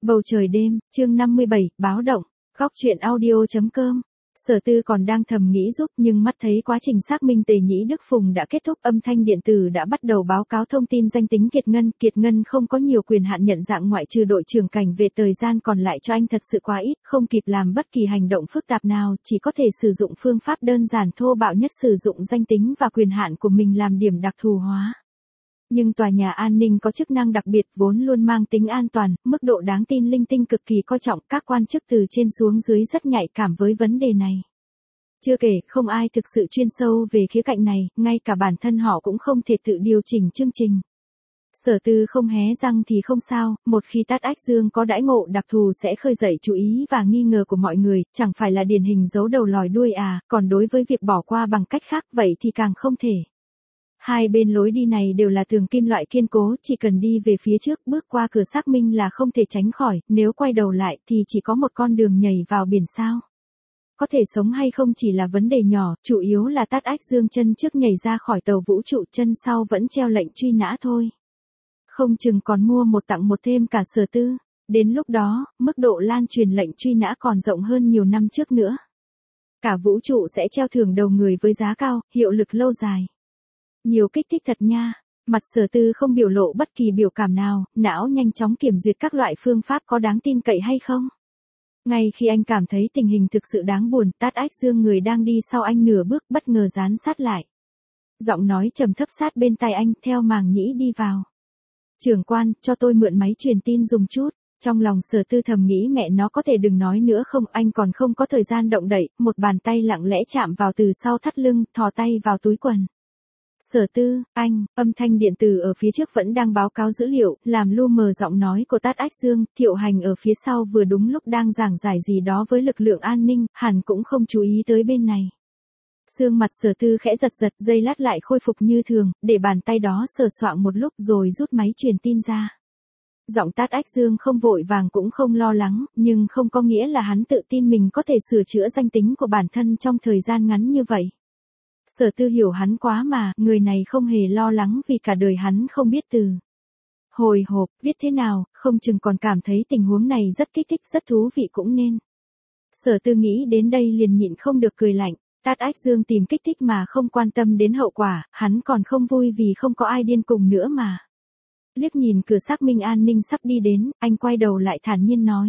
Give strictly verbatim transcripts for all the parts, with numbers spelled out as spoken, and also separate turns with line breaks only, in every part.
Bầu trời đêm, chương năm mươi bảy, báo động, góc truyện audio.com. Sở Tư còn đang thầm nghĩ giúp nhưng mắt thấy quá trình xác minh Tề Nhĩ Đức Phùng đã kết thúc, âm thanh điện tử đã bắt đầu báo cáo thông tin danh tính Kiệt Ngân. Kiệt Ngân không có nhiều quyền hạn nhận dạng ngoại trừ đội trưởng cảnh vệ, thời gian còn lại cho anh thật sự quá ít, không kịp làm bất kỳ hành động phức tạp nào, chỉ có thể sử dụng phương pháp đơn giản thô bạo nhất, sử dụng danh tính và quyền hạn của mình làm điểm đặc thù hóa. Nhưng tòa nhà an ninh có chức năng đặc biệt vốn luôn mang tính an toàn, mức độ đáng tin linh tinh cực kỳ coi trọng, các quan chức từ trên xuống dưới rất nhạy cảm với vấn đề này. Chưa kể, không ai thực sự chuyên sâu về khía cạnh này, ngay cả bản thân họ cũng không thể tự điều chỉnh chương trình. Sở Tư không hé răng thì không sao, một khi Tát Ách Dương có đãi ngộ đặc thù sẽ khơi dậy chú ý và nghi ngờ của mọi người, chẳng phải là điển hình giấu đầu lòi đuôi à, còn đối với việc bỏ qua bằng cách khác vậy thì càng không thể. Hai bên lối đi này đều là tường kim loại kiên cố, chỉ cần đi về phía trước, bước qua cửa xác minh là không thể tránh khỏi, nếu quay đầu lại thì chỉ có một con đường nhảy vào biển sao. Có thể sống hay không chỉ là vấn đề nhỏ, chủ yếu là Tát Ách Dương chân trước nhảy ra khỏi tàu vũ trụ, chân sau vẫn treo lệnh truy nã thôi. Không chừng còn mua một tặng một thêm cả Sở Tư, đến lúc đó, mức độ lan truyền lệnh truy nã còn rộng hơn nhiều năm trước nữa. Cả vũ trụ sẽ treo thưởng đầu người với giá cao, hiệu lực lâu dài. Nhiều kích thích thật nha. Mặt Sở Tư không biểu lộ bất kỳ biểu cảm nào, não nhanh chóng kiểm duyệt các loại phương pháp có đáng tin cậy hay không. Ngay khi anh cảm thấy tình hình thực sự đáng buồn, Tát Ách Dương người đang đi sau anh nửa bước bất ngờ dán sát lại. Giọng nói trầm thấp sát bên tai anh, theo màng nhĩ đi vào. Trưởng quan, cho tôi mượn máy truyền tin dùng chút. Trong lòng Sở Tư thầm nghĩ mẹ nó có thể đừng nói nữa không, anh còn không có thời gian động đậy, một bàn tay lặng lẽ chạm vào từ sau thắt lưng, thò tay vào túi quần. Sở Tư, anh, âm thanh điện tử ở phía trước vẫn đang báo cáo dữ liệu, làm lu mờ giọng nói của Tát Ách Dương. Thiệu Hành ở phía sau vừa đúng lúc đang giảng giải gì đó với lực lượng an ninh, hẳn cũng không chú ý tới bên này. Xương mặt Sở Tư khẽ giật giật, giây lát lại khôi phục như thường, để bàn tay đó sờ soạng một lúc rồi rút máy truyền tin ra. Giọng Tát Ách Dương không vội vàng cũng không lo lắng, nhưng không có nghĩa là hắn tự tin mình có thể sửa chữa danh tính của bản thân trong thời gian ngắn như vậy. Sở Tư hiểu hắn quá mà, người này không hề lo lắng vì cả đời hắn không biết từ. Hồi hộp, viết thế nào, không chừng còn cảm thấy tình huống này rất kích thích, rất thú vị cũng nên. Sở Tư nghĩ đến đây liền nhịn không được cười lạnh, Tát Ách Dương tìm kích thích mà không quan tâm đến hậu quả, hắn còn không vui vì không có ai điên cùng nữa mà. Liếc nhìn cửa xác minh an ninh sắp đi đến, anh quay đầu lại thản nhiên nói.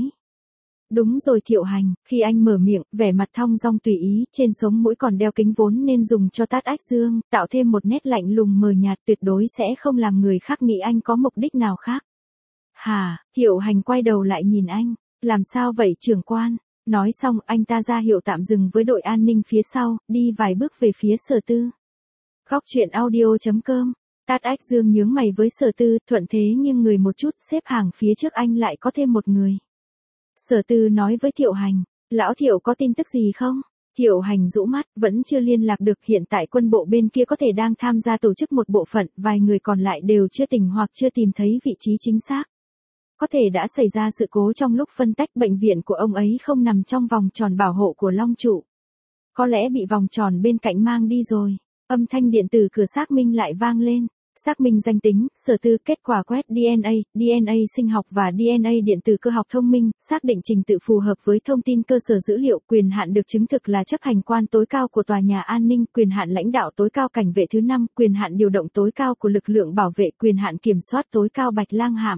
Đúng rồi Thiệu Hành, khi anh mở miệng, vẻ mặt thong dong tùy ý, trên sống mũi còn đeo kính vốn nên dùng cho Tát Ách Dương, tạo thêm một nét lạnh lùng mờ nhạt, tuyệt đối sẽ không làm người khác nghĩ anh có mục đích nào khác. Hà, Thiệu Hành quay đầu lại nhìn anh, làm sao vậy trưởng quan? Nói xong anh ta ra hiệu tạm dừng với đội an ninh phía sau, đi vài bước về phía Sở Tư. Góc truyện audio.com. Tát Ách Dương nhướng mày với Sở Tư, thuận thế nghiêng người một chút, xếp hàng phía trước anh lại có thêm một người. Sở Tư nói với Thiệu Hành, lão Thiệu có tin tức gì không? Thiệu Hành rũ mắt, vẫn chưa liên lạc được, hiện tại quân bộ bên kia có thể đang tham gia tổ chức một bộ phận, vài người còn lại đều chưa tỉnh hoặc chưa tìm thấy vị trí chính xác. Có thể đã xảy ra sự cố trong lúc phân tách, bệnh viện của ông ấy không nằm trong vòng tròn bảo hộ của Long Trụ. Có lẽ bị vòng tròn bên cạnh mang đi rồi. Âm thanh điện tử cửa xác minh lại vang lên. Xác minh danh tính, Sở Tư, kết quả quét đê en a, đê en a sinh học và đê en a điện tử cơ học thông minh, xác định trình tự phù hợp với thông tin cơ sở dữ liệu, quyền hạn được chứng thực là chấp hành quan tối cao của tòa nhà an ninh, quyền hạn lãnh đạo tối cao cảnh vệ thứ năm, quyền hạn điều động tối cao của lực lượng bảo vệ, quyền hạn kiểm soát tối cao Bạch Lang Hạm.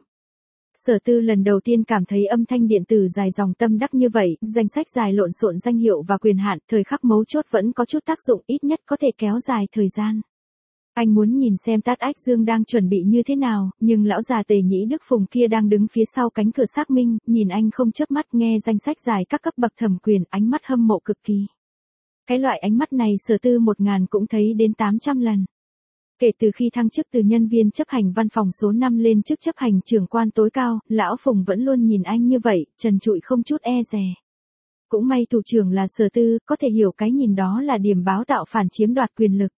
Sở Tư lần đầu tiên cảm thấy âm thanh điện tử dài dòng tâm đắc như vậy, danh sách dài lộn xộn danh hiệu và quyền hạn, thời khắc mấu chốt vẫn có chút tác dụng, ít nhất có thể kéo dài thời gian. Anh muốn nhìn xem Tát Ách Dương đang chuẩn bị như thế nào, nhưng lão già Tề Nhĩ Đức Phùng kia đang đứng phía sau cánh cửa xác minh, nhìn anh không chớp mắt, nghe danh sách dài các cấp bậc thẩm quyền, ánh mắt hâm mộ cực kỳ. Cái loại ánh mắt này Sở Tư một ngàn cũng thấy đến tám trăm lần. Kể từ khi thăng chức từ nhân viên chấp hành văn phòng số năm lên chức chấp hành trưởng quan tối cao, lão Phùng vẫn luôn nhìn anh như vậy, trần trụi không chút e dè. Cũng may thủ trưởng là Sở Tư, có thể hiểu cái nhìn đó là điểm báo tạo phản chiếm đoạt quyền lực.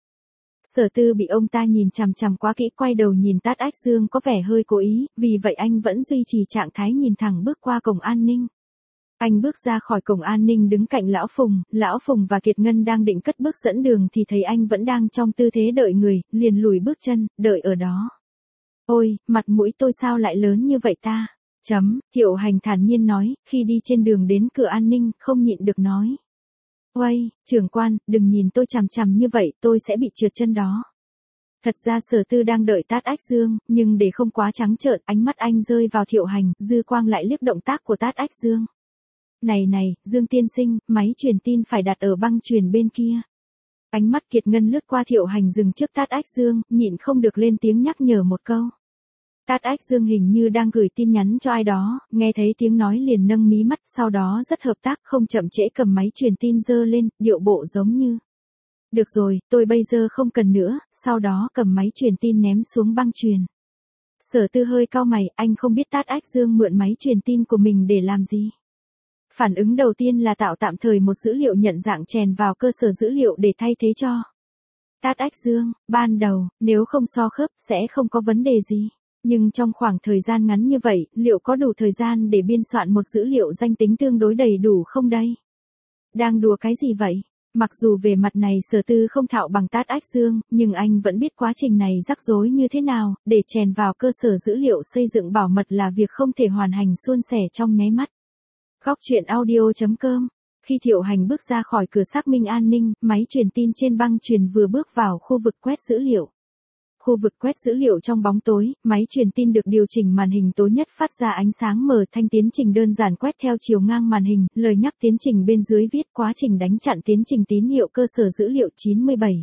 Sở Tư bị ông ta nhìn chằm chằm quá kỹ, quay đầu nhìn Tát Ách Dương có vẻ hơi cố ý, vì vậy anh vẫn duy trì trạng thái nhìn thẳng bước qua cổng an ninh. Anh bước ra khỏi cổng an ninh đứng cạnh lão Phùng, lão Phùng và Kiệt Ngân đang định cất bước dẫn đường thì thấy anh vẫn đang trong tư thế đợi người, liền lùi bước chân, đợi ở đó. Ôi, mặt mũi tôi sao lại lớn như vậy ta? Chấm, Thiệu Hành thản nhiên nói, khi đi trên đường đến cửa an ninh, không nhịn được nói. Uây, trưởng quan, đừng nhìn tôi chằm chằm như vậy, tôi sẽ bị trượt chân đó. Thật ra Sở Tư đang đợi tát ách dương, nhưng để không quá trắng trợn, ánh mắt anh rơi vào Thiệu Hành, dư quang lại liếc động tác của tát ách dương. Này này, Dương tiên sinh, máy truyền tin phải đặt ở băng truyền bên kia. Ánh mắt Kiệt Ngân lướt qua Thiệu Hành dừng trước tát ách dương, nhịn không được lên tiếng nhắc nhở một câu. Tát ách dương hình như đang gửi tin nhắn cho ai đó, nghe thấy tiếng nói liền nâng mí mắt, sau đó rất hợp tác, không chậm trễ cầm máy truyền tin giơ lên, điệu bộ giống như. Được rồi, tôi bây giờ không cần nữa, sau đó cầm máy truyền tin ném xuống băng truyền. Sở Tư hơi cau mày, anh không biết tát ách dương mượn máy truyền tin của mình để làm gì. Phản ứng đầu tiên là tạo tạm thời một dữ liệu nhận dạng chèn vào cơ sở dữ liệu để thay thế cho. Tát ách dương, ban đầu, nếu không so khớp, sẽ không có vấn đề gì. Nhưng trong khoảng thời gian ngắn như vậy, liệu có đủ thời gian để biên soạn một dữ liệu danh tính tương đối đầy đủ không đây? Đang đùa cái gì vậy? Mặc dù về mặt này Sở Tư không thạo bằng tát ách dương, nhưng anh vẫn biết quá trình này rắc rối như thế nào, để chèn vào cơ sở dữ liệu xây dựng bảo mật là việc không thể hoàn thành suôn sẻ trong nháy mắt. Góc truyện audio chấm com. Khi Thiệu Hành bước ra khỏi cửa xác minh an ninh, máy truyền tin trên băng truyền vừa bước vào khu vực quét dữ liệu. Khu vực quét dữ liệu trong bóng tối, máy truyền tin được điều chỉnh màn hình tối nhất phát ra ánh sáng mờ thanh tiến trình đơn giản quét theo chiều ngang màn hình, lời nhắc tiến trình bên dưới viết quá trình đánh chặn tiến trình tín hiệu cơ sở dữ liệu chín mươi bảy.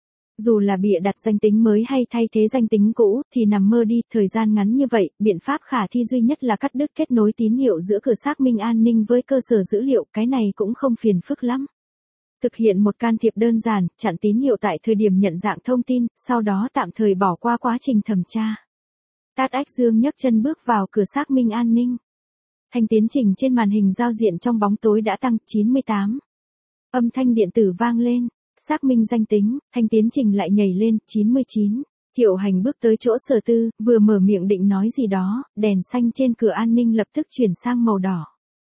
Dù là bịa đặt danh tính mới hay thay thế danh tính cũ, thì nằm mơ đi, thời gian ngắn như vậy, biện pháp khả thi duy nhất là cắt đứt kết nối tín hiệu giữa cửa xác minh an ninh với cơ sở dữ liệu, cái này cũng không phiền phức lắm. Thực hiện một can thiệp đơn giản, chặn tín hiệu tại thời điểm nhận dạng thông tin, sau đó tạm thời bỏ qua quá trình thẩm tra. Tát ách dương nhấc chân bước vào cửa xác minh an ninh. Thanh tiến trình trên màn hình giao diện trong bóng tối đã tăng chín mươi tám. Âm thanh điện tử vang lên, xác minh danh tính, thanh tiến trình lại nhảy lên chín mươi chín. Thiệu Hành bước tới chỗ Sở Tư, vừa mở miệng định nói gì đó, đèn xanh trên cửa an ninh lập tức chuyển sang màu đỏ.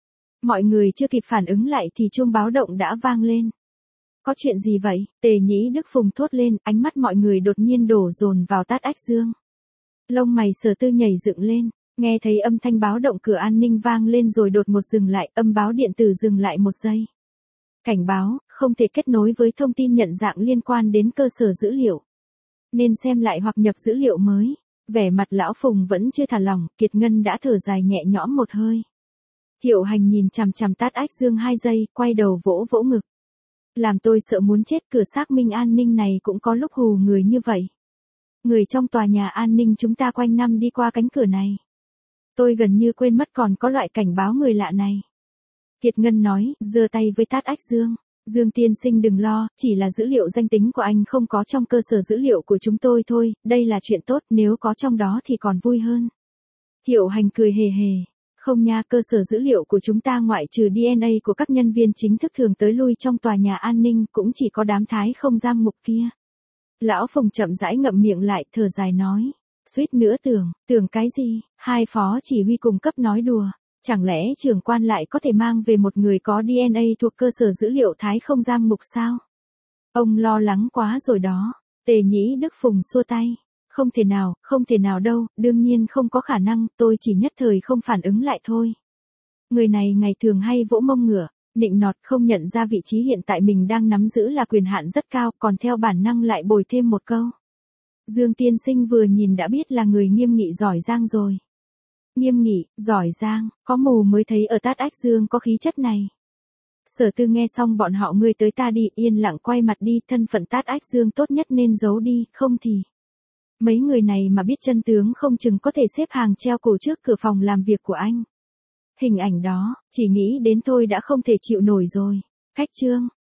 Mọi người chưa kịp phản ứng lại thì chuông báo động đã vang lên. Có chuyện gì vậy? Tề Nhĩ Đức Phùng thốt lên, ánh mắt mọi người đột nhiên đổ dồn vào tát ách dương. Lông mày Sở Tư nhảy dựng lên, nghe thấy âm thanh báo động cửa an ninh vang lên rồi đột ngột dừng lại, âm báo điện tử dừng lại một giây. Cảnh báo, không thể kết nối với thông tin nhận dạng liên quan đến cơ sở dữ liệu. Nên xem lại hoặc nhập dữ liệu mới. Vẻ mặt lão Phùng vẫn chưa thả lỏng, Kiệt Ngân đã thở dài nhẹ nhõm một hơi. Thiệu Hành nhìn chằm chằm tát ách dương hai giây, quay đầu vỗ vỗ ngực. Làm tôi sợ muốn chết, cửa xác minh an ninh này cũng có lúc hù người như vậy. Người trong tòa nhà an ninh chúng ta quanh năm đi qua cánh cửa này. Tôi gần như quên mất còn có loại cảnh báo người lạ này. Kiệt Ngân nói, giơ tay với tát ách dương. Dương tiên sinh đừng lo, chỉ là dữ liệu danh tính của anh không có trong cơ sở dữ liệu của chúng tôi thôi, đây là chuyện tốt, nếu có trong đó thì còn vui hơn. Thiệu Hành cười hề hề. Không nha, cơ sở dữ liệu của chúng ta ngoại trừ đê en a của các nhân viên chính thức thường tới lui trong tòa nhà an ninh cũng chỉ có đám thái không giam ngục kia. Lão Phùng chậm rãi ngậm miệng lại, thở dài nói. Suýt nữa tưởng, tưởng cái gì, hai phó chỉ huy cùng cấp nói đùa. Chẳng lẽ trưởng quan lại có thể mang về một người có đê en a thuộc cơ sở dữ liệu thái không giam ngục sao? Ông lo lắng quá rồi đó. Tề Nhĩ Đức Phùng xua tay. Không thể nào, không thể nào đâu, đương nhiên không có khả năng, tôi chỉ nhất thời không phản ứng lại thôi. Người này ngày thường hay vỗ mông ngửa, nịnh nọt, không nhận ra vị trí hiện tại mình đang nắm giữ là quyền hạn rất cao, còn theo bản năng lại bồi thêm một câu. Dương tiên sinh vừa nhìn đã biết là người nghiêm nghị giỏi giang rồi. Nghiêm nghị, giỏi giang, có mù mới thấy ở tát ách dương có khí chất này. Sở Tư nghe xong bọn họ ngươi tới ta đi, yên lặng quay mặt đi, thân phận tát ách dương tốt nhất nên giấu đi, không thì. Mấy người này mà biết chân tướng không chừng có thể xếp hàng treo cổ trước cửa phòng làm việc của anh. Hình ảnh đó, chỉ nghĩ đến thôi đã không thể chịu nổi rồi. Cách chương.